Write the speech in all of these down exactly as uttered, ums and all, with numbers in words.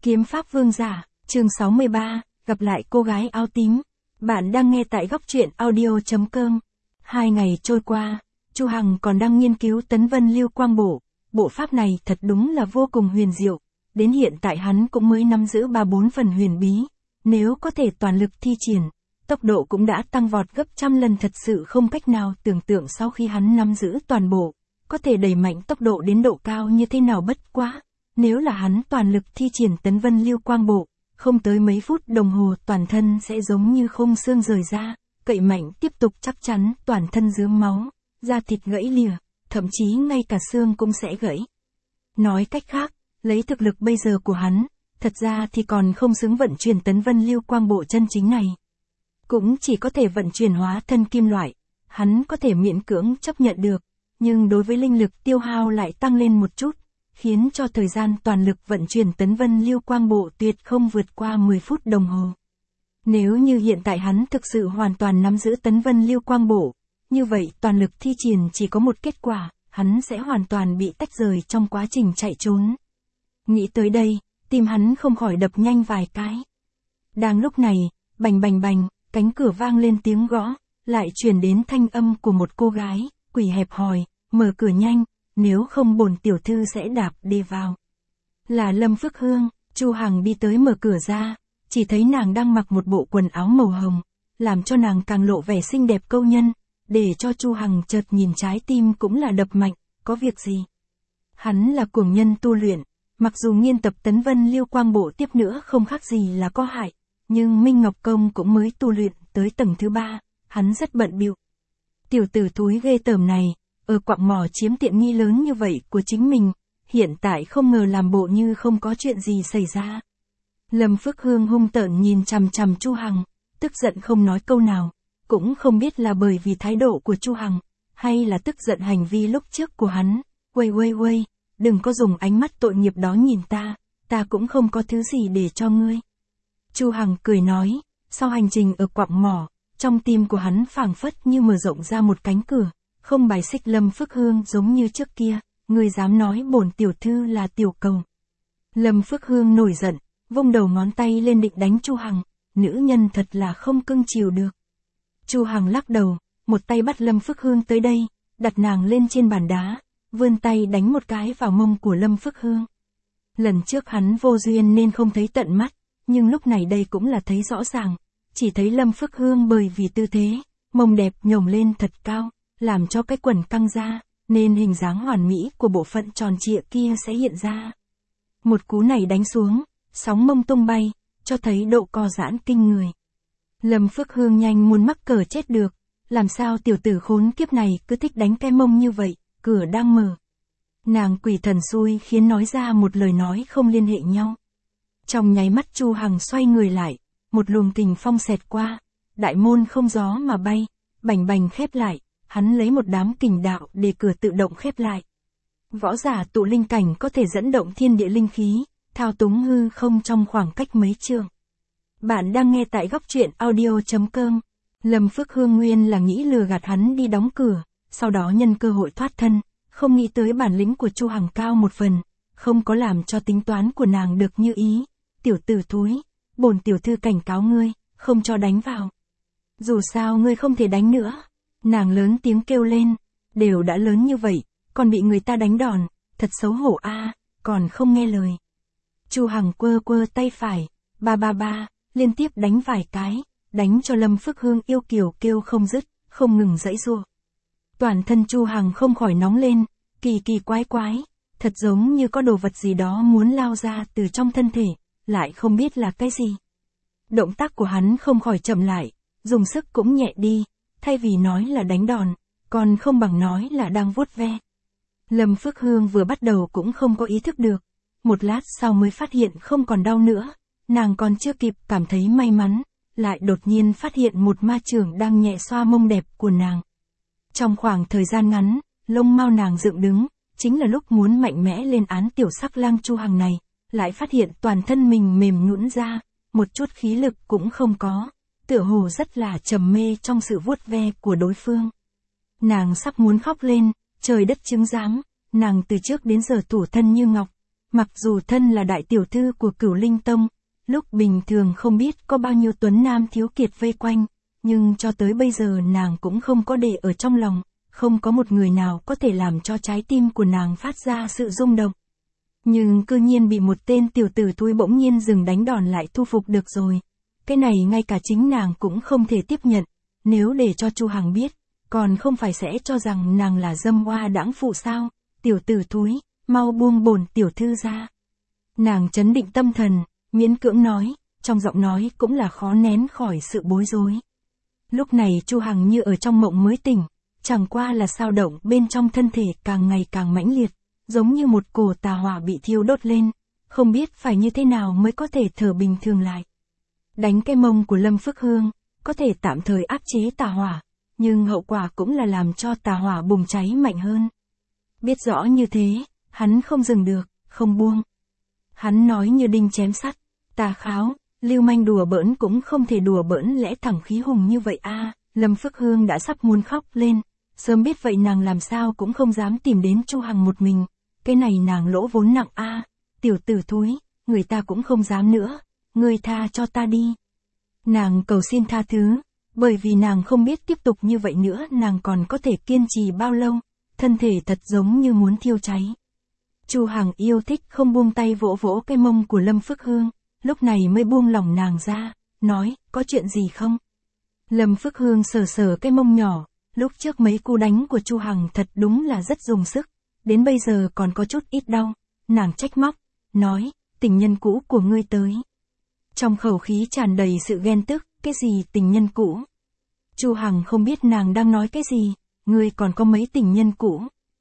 Kiếm pháp vương giả, chương sáu mươi ba, gặp lại cô gái áo tím. Bạn đang nghe tại góc truyện audio chấm com. Hai ngày trôi qua, Chu Hằng còn đang nghiên cứu Tấn Vân Lưu Quang Bộ. Bộ pháp này thật đúng là vô cùng huyền diệu. Đến hiện tại hắn cũng mới nắm giữ ba bốn phần huyền bí. Nếu có thể toàn lực thi triển, tốc độ cũng đã tăng vọt gấp trăm lần, thật sự không cách nào tưởng tượng sau khi hắn nắm giữ toàn bộ, có thể đẩy mạnh tốc độ đến độ cao như thế nào. Bất quá, nếu là hắn toàn lực thi triển Tấn Vân Lưu Quang Bộ, không tới mấy phút đồng hồ toàn thân sẽ giống như khung xương rời ra, cậy mạnh tiếp tục chắc chắn toàn thân rướm máu, da thịt gãy lìa, thậm chí ngay cả xương cũng sẽ gãy. Nói cách khác, lấy thực lực bây giờ của hắn, thật ra thì còn không xứng vận chuyển Tấn Vân Lưu Quang Bộ chân chính này. Cũng chỉ có thể vận chuyển hóa thân kim loại, hắn có thể miễn cưỡng chấp nhận được, nhưng đối với linh lực tiêu hao lại tăng lên một chút, khiến cho thời gian toàn lực vận chuyển Tấn Vân Lưu Quang Bộ tuyệt không vượt qua mười phút đồng hồ. Nếu như hiện tại hắn thực sự hoàn toàn nắm giữ Tấn Vân Lưu Quang Bộ, như vậy toàn lực thi triển chỉ có một kết quả, hắn sẽ hoàn toàn bị tách rời trong quá trình chạy trốn. Nghĩ tới đây, tim hắn không khỏi đập nhanh vài cái. Đang lúc này, bành bành bành, cánh cửa vang lên tiếng gõ, lại truyền đến thanh âm của một cô gái, quỷ hẹp hòi, mở cửa nhanh, nếu không bổn tiểu thư sẽ đạp đi vào. Là Lâm Phước Hương. Chu Hằng đi tới mở cửa ra, chỉ thấy nàng đang mặc một bộ quần áo màu hồng, làm cho nàng càng lộ vẻ xinh đẹp câu nhân, để cho Chu Hằng chợt nhìn trái tim cũng là đập mạnh. Có việc gì? Hắn là cuồng nhân tu luyện, mặc dù nghiên tập Tấn Vân Lưu Quang Bộ tiếp nữa không khác gì là có hại, nhưng Minh Ngọc Công cũng mới tu luyện tới tầng thứ ba, hắn rất bận bịu. Tiểu tử thúi ghê tởm này, ở quặng mỏ chiếm tiện nghi lớn như vậy của chính mình, hiện tại không ngờ làm bộ như không có chuyện gì xảy ra. Lâm Phước Hương hung tợn nhìn chằm chằm Chu Hằng, tức giận không nói câu nào, cũng không biết là bởi vì thái độ của Chu Hằng, hay là tức giận hành vi lúc trước của hắn. Uây uây uây, đừng có dùng ánh mắt tội nghiệp đó nhìn ta, ta cũng không có thứ gì để cho ngươi. Chu Hằng cười nói, sau hành trình ở quặng mỏ, trong tim của hắn phảng phất như mở rộng ra một cánh cửa, không bài xích Lâm Phước Hương giống như trước kia, ngươi dám nói bổn tiểu thư là tiểu cầu. Lâm Phước Hương nổi giận, vung đầu ngón tay lên định đánh Chu Hằng, nữ nhân thật là không cưng chiều được. Chu Hằng lắc đầu, một tay bắt Lâm Phước Hương tới đây, đặt nàng lên trên bàn đá, vươn tay đánh một cái vào mông của Lâm Phước Hương. Lần trước hắn vô duyên nên không thấy tận mắt, nhưng lúc này đây cũng là thấy rõ ràng, chỉ thấy Lâm Phước Hương bởi vì tư thế, mông đẹp nhổng lên thật cao, làm cho cái quần căng ra, nên hình dáng hoàn mỹ của bộ phận tròn trịa kia sẽ hiện ra. Một cú này đánh xuống, sóng mông tung bay, cho thấy độ co giãn kinh người. Lâm Phước Hương nhanh muốn mắc cờ chết được, làm sao tiểu tử khốn kiếp này cứ thích đánh cái mông như vậy, cửa đang mở. Nàng quỷ thần xui khiến nói ra một lời nói không liên hệ nhau. Trong nháy mắt Chu Hằng xoay người lại, một luồng kình phong xẹt qua, đại môn không gió mà bay, bành bành khép lại, hắn lấy một đám kình đạo để cửa tự động khép lại. Võ giả tụ linh cảnh có thể dẫn động thiên địa linh khí, thao túng hư không trong khoảng cách mấy trượng. Bạn đang nghe tại góc truyện audio chấm com. Lâm Phước Hương nguyên là nghĩ lừa gạt hắn đi đóng cửa, sau đó nhân cơ hội thoát thân, không nghĩ tới bản lĩnh của Chu Hằng cao một phần, không có làm cho tính toán của nàng được như ý. Tiểu tử thúi, bổn tiểu thư cảnh cáo ngươi, không cho đánh vào. Dù sao ngươi không thể đánh nữa. Nàng lớn tiếng kêu lên, đều đã lớn như vậy, còn bị người ta đánh đòn, thật xấu hổ a, còn không nghe lời. Chu Hằng quơ quơ tay phải, ba ba ba, liên tiếp đánh vài cái, đánh cho Lâm Phước Hương yêu kiều kêu không dứt, không ngừng giãy giụa. Toàn thân Chu Hằng không khỏi nóng lên, kỳ kỳ quái quái, thật giống như có đồ vật gì đó muốn lao ra từ trong thân thể, lại không biết là cái gì. Động tác của hắn không khỏi chậm lại, dùng sức cũng nhẹ đi, thay vì nói là đánh đòn, còn không bằng nói là đang vuốt ve. Lâm Phước Hương vừa bắt đầu cũng không có ý thức được, một lát sau mới phát hiện không còn đau nữa, nàng còn chưa kịp cảm thấy may mắn, lại đột nhiên phát hiện một ma trưởng đang nhẹ xoa mông đẹp của nàng. Trong khoảng thời gian ngắn, lông mao nàng dựng đứng, chính là lúc muốn mạnh mẽ lên án tiểu sắc lang Chu Hằng này, lại phát hiện toàn thân mình mềm nhũn ra, một chút khí lực cũng không có, tựa hồ rất là trầm mê trong sự vuốt ve của đối phương. Nàng sắp muốn khóc lên, trời đất chứng giám, nàng từ trước đến giờ thủ thân như ngọc, Mặc dù thân là đại tiểu thư của Cửu Linh Tông, lúc bình thường không biết có bao nhiêu tuấn nam thiếu kiệt vây quanh, nhưng cho tới bây giờ nàng cũng không có để ở trong lòng, không có một người nào có thể làm cho trái tim của nàng phát ra sự rung động. Nhưng cư nhiên bị một tên tiểu tử thúi bỗng nhiên dừng đánh đòn lại thu phục được rồi. Cái này ngay cả chính nàng cũng không thể tiếp nhận, nếu để cho Chu Hằng biết, còn không phải sẽ cho rằng nàng là dâm oa đãng phụ sao? Tiểu tử thúi, mau buông bổn tiểu thư ra. Nàng trấn định tâm thần, miễn cưỡng nói, trong giọng nói cũng là khó nén khỏi sự bối rối. Lúc này Chu Hằng như ở trong mộng mới tỉnh, chẳng qua là sao động bên trong thân thể càng ngày càng mãnh liệt, giống như một cổ tà hỏa bị thiêu đốt lên, không biết phải như thế nào mới có thể thở bình thường lại. Đánh cái mông của Lâm Phước Hương, có thể tạm thời áp chế tà hỏa, nhưng hậu quả cũng là làm cho tà hỏa bùng cháy mạnh hơn. Biết rõ như thế, hắn không dừng được, không buông. Hắn nói như đinh chém sắt, tà kháo, lưu manh đùa bỡn cũng không thể đùa bỡn lẽ thẳng khí hùng như vậy a. À, Lâm Phước Hương đã sắp muốn khóc lên, sớm biết vậy nàng làm sao cũng không dám tìm đến Chu Hằng một mình, cái này nàng lỗ vốn nặng a. À, tiểu tử thúi, người ta cũng không dám nữa, ngươi tha cho ta đi. Nàng cầu xin tha thứ, bởi vì nàng không biết tiếp tục như vậy nữa nàng còn có thể kiên trì bao lâu, thân thể thật giống như muốn thiêu cháy. Chu Hằng yêu thích không buông tay vỗ vỗ cái mông của Lâm Phước Hương, lúc này mới buông lòng nàng ra, nói, có chuyện gì không? Lâm Phước Hương sờ sờ cái mông nhỏ, lúc trước mấy cú đánh của Chu Hằng thật đúng là rất dùng sức, đến bây giờ còn có chút ít đau, nàng trách móc, nói, tình nhân cũ của ngươi tới. Trong khẩu khí tràn đầy sự ghen tức, cái gì tình nhân cũ? Chu Hằng không biết nàng đang nói cái gì, ngươi còn có mấy tình nhân cũ?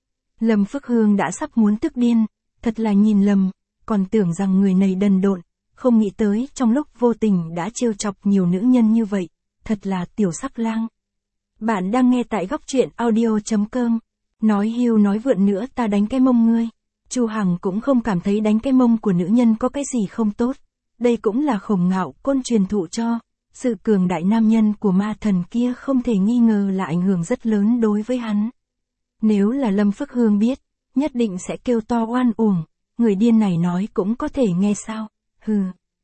Lâm Phước Hương đã sắp muốn tức điên, thật là nhìn lầm, còn tưởng rằng người này đần độn, không nghĩ tới trong lúc vô tình đã trêu chọc nhiều nữ nhân như vậy, thật là tiểu sắc lang. Bạn đang nghe tại góc truyện audio chấm com, nói hưu nói vượn nữa ta đánh cái mông ngươi. Chu Hằng cũng không cảm thấy đánh cái mông của nữ nhân có cái gì không tốt, đây cũng là Khổng Ngạo Côn truyền thụ cho, sự cường đại nam nhân của ma thần kia không thể nghi ngờ là ảnh hưởng rất lớn đối với hắn. Nếu là Lâm Phước Hương biết, nhất định sẽ kêu to oan uổng, người điên này nói cũng có thể nghe sao, hừ.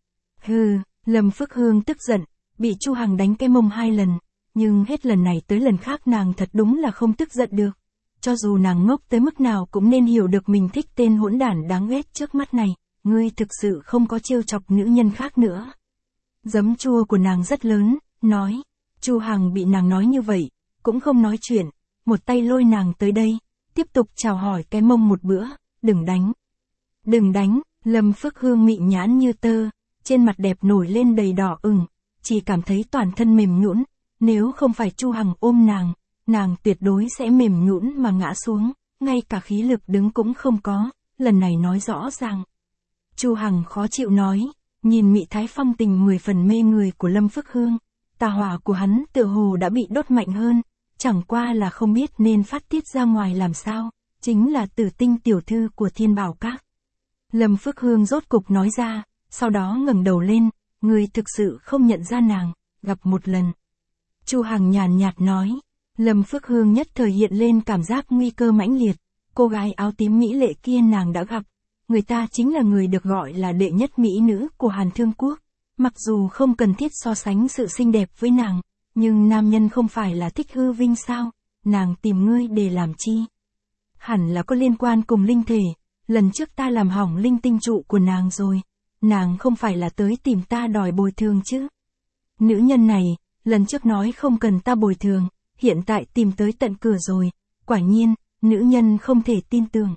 Hừ, Lâm Phước Hương tức giận, bị Chu Hằng đánh cái mông hai lần, nhưng hết lần này tới lần khác nàng thật đúng là không tức giận được. Cho dù nàng ngốc tới mức nào cũng nên hiểu được mình thích tên hỗn đản đáng ghét trước mắt này, ngươi thực sự không có trêu chọc nữ nhân khác nữa. Giấm chua của nàng rất lớn, nói, Chu Hằng bị nàng nói như vậy, cũng không nói chuyện, một tay lôi nàng tới đây, tiếp tục chào hỏi cái mông một bữa, đừng đánh. Đừng đánh, Lâm Phước Hương mị nhãn như tơ, trên mặt đẹp nổi lên đầy đỏ ửng, chỉ cảm thấy toàn thân mềm nhũn, nếu không phải Chu Hằng ôm nàng, nàng tuyệt đối sẽ mềm nhũn mà ngã xuống, ngay cả khí lực đứng cũng không có, lần này nói rõ ràng. Chu Hằng khó chịu nói, nhìn mị thái phong tình mười phần mê người của Lâm Phước Hương, tà hỏa của hắn tựa hồ đã bị đốt mạnh hơn, chẳng qua là không biết nên phát tiết ra ngoài làm sao, chính là Tử Tinh tiểu thư của Thiên Bảo Các. Lâm Phước Hương rốt cục nói ra, sau đó ngẩng đầu lên, người thực sự không nhận ra nàng, gặp một lần. Chu Hằng nhàn nhạt nói, Lâm Phước Hương nhất thời hiện lên cảm giác nguy cơ mãnh liệt, cô gái áo tím mỹ lệ kia nàng đã gặp, người ta chính là người được gọi là đệ nhất mỹ nữ của Hàn Thương Quốc, mặc dù không cần thiết so sánh sự xinh đẹp với nàng, nhưng nam nhân không phải là thích hư vinh sao, nàng tìm ngươi để làm chi? Hẳn là có liên quan cùng linh thể, lần trước ta làm hỏng linh tinh trụ của nàng rồi, nàng không phải là tới tìm ta đòi bồi thường chứ? Nữ nhân này, lần trước nói không cần ta bồi thường, hiện tại tìm tới tận cửa rồi, quả nhiên, nữ nhân không thể tin tưởng.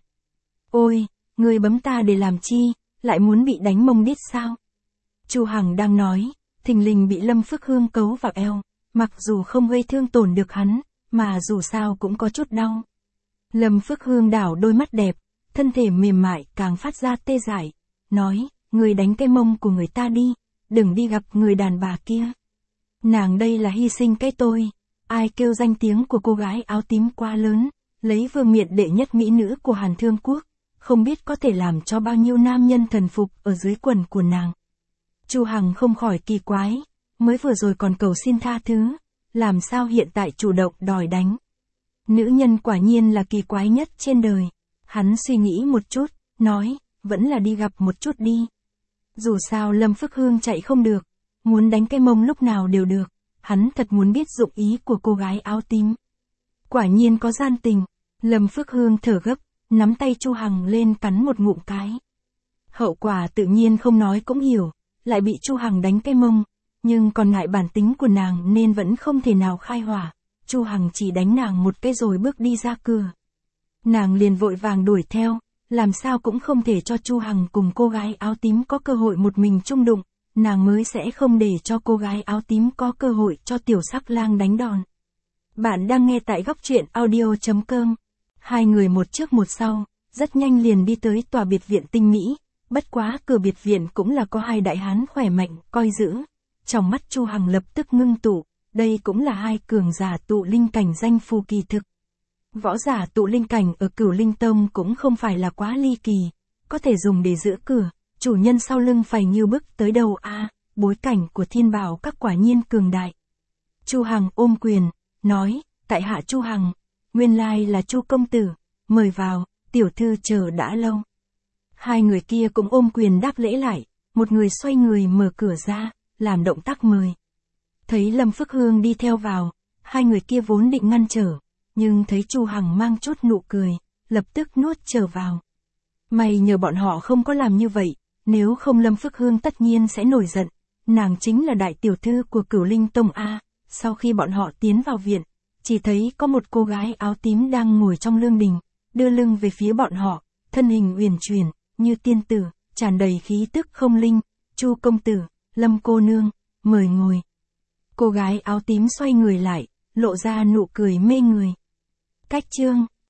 Ôi, ngươi bấm ta để làm chi, lại muốn bị đánh mông đít sao? Chu Hằng đang nói, thình lình bị Lâm Phước Hương cấu vào eo, mặc dù không gây thương tổn được hắn, mà dù sao cũng có chút đau. Lâm Phước Hương đảo đôi mắt đẹp, thân thể mềm mại càng phát ra tê dại, nói, ngươi đánh cái mông của người ta đi, đừng đi gặp người đàn bà kia. Nàng đây là hy sinh cái tôi, ai kêu danh tiếng của cô gái áo tím quá lớn, lấy vương miện đệ nhất mỹ nữ của Hàn Thương Quốc, không biết có thể làm cho bao nhiêu nam nhân thần phục ở dưới quần của nàng. Chu Hằng không khỏi kỳ quái, mới vừa rồi còn cầu xin tha thứ, làm sao hiện tại chủ động đòi đánh. Nữ nhân quả nhiên là kỳ quái nhất trên đời. Hắn suy nghĩ một chút, nói, vẫn là đi gặp một chút đi. Dù sao Lâm Phước Hương chạy không được, muốn đánh cái mông lúc nào đều được, hắn thật muốn biết dụng ý của cô gái áo tím. Quả nhiên có gian tình, Lâm Phước Hương thở gấp, nắm tay Chu Hằng lên cắn một ngụm cái. Hậu quả tự nhiên không nói cũng hiểu, lại bị Chu Hằng đánh cái mông, nhưng còn ngại bản tính của nàng nên vẫn không thể nào khai hỏa. Chu Hằng chỉ đánh nàng một cái rồi bước đi ra cửa. Nàng liền vội vàng đuổi theo, làm sao cũng không thể cho Chu Hằng cùng cô gái áo tím có cơ hội một mình chung đụng, nàng mới sẽ không để cho cô gái áo tím có cơ hội cho tiểu sắc lang đánh đòn. Bạn đang nghe tại góc truyện audio chấm com. Hai người một trước một sau, rất nhanh liền đi tới tòa biệt viện tinh mỹ, bất quá cửa biệt viện cũng là có hai đại hán khỏe mạnh, coi giữ. Trong mắt Chu Hằng lập tức ngưng tụ, đây cũng là hai cường giả tụ linh cảnh danh phù kỳ thực. Võ giả tụ linh cảnh ở Cửu Linh Tông cũng không phải là quá ly kỳ, có thể dùng để giữ cửa, chủ nhân sau lưng phải như bước tới đầu a, à, bối cảnh của Thiên Bảo các quả nhiên cường đại. Chu Hằng ôm quyền, nói, tại hạ Chu Hằng, nguyên lai là Chu công tử, mời vào, tiểu thư chờ đã lâu. Hai người kia cũng ôm quyền đáp lễ lại, một người xoay người mở cửa ra, làm động tác mời. Thấy Lâm Phước Hương đi theo vào, hai người kia vốn định ngăn trở, nhưng thấy Chu Hằng mang chút nụ cười, lập tức nuốt trở vào. May nhờ bọn họ không có làm như vậy, nếu không Lâm Phước Hương tất nhiên sẽ nổi giận, nàng chính là đại tiểu thư của Cửu Linh Tông A. Sau khi bọn họ tiến vào viện, chỉ thấy có một cô gái áo tím đang ngồi trong lương đình, đưa lưng về phía bọn họ, thân hình uyển chuyển, như tiên tử, tràn đầy khí tức không linh. Chu công tử, Lâm cô nương, mời ngồi. Cô gái áo tím xoay người lại, lộ ra nụ cười mê người. Cách chương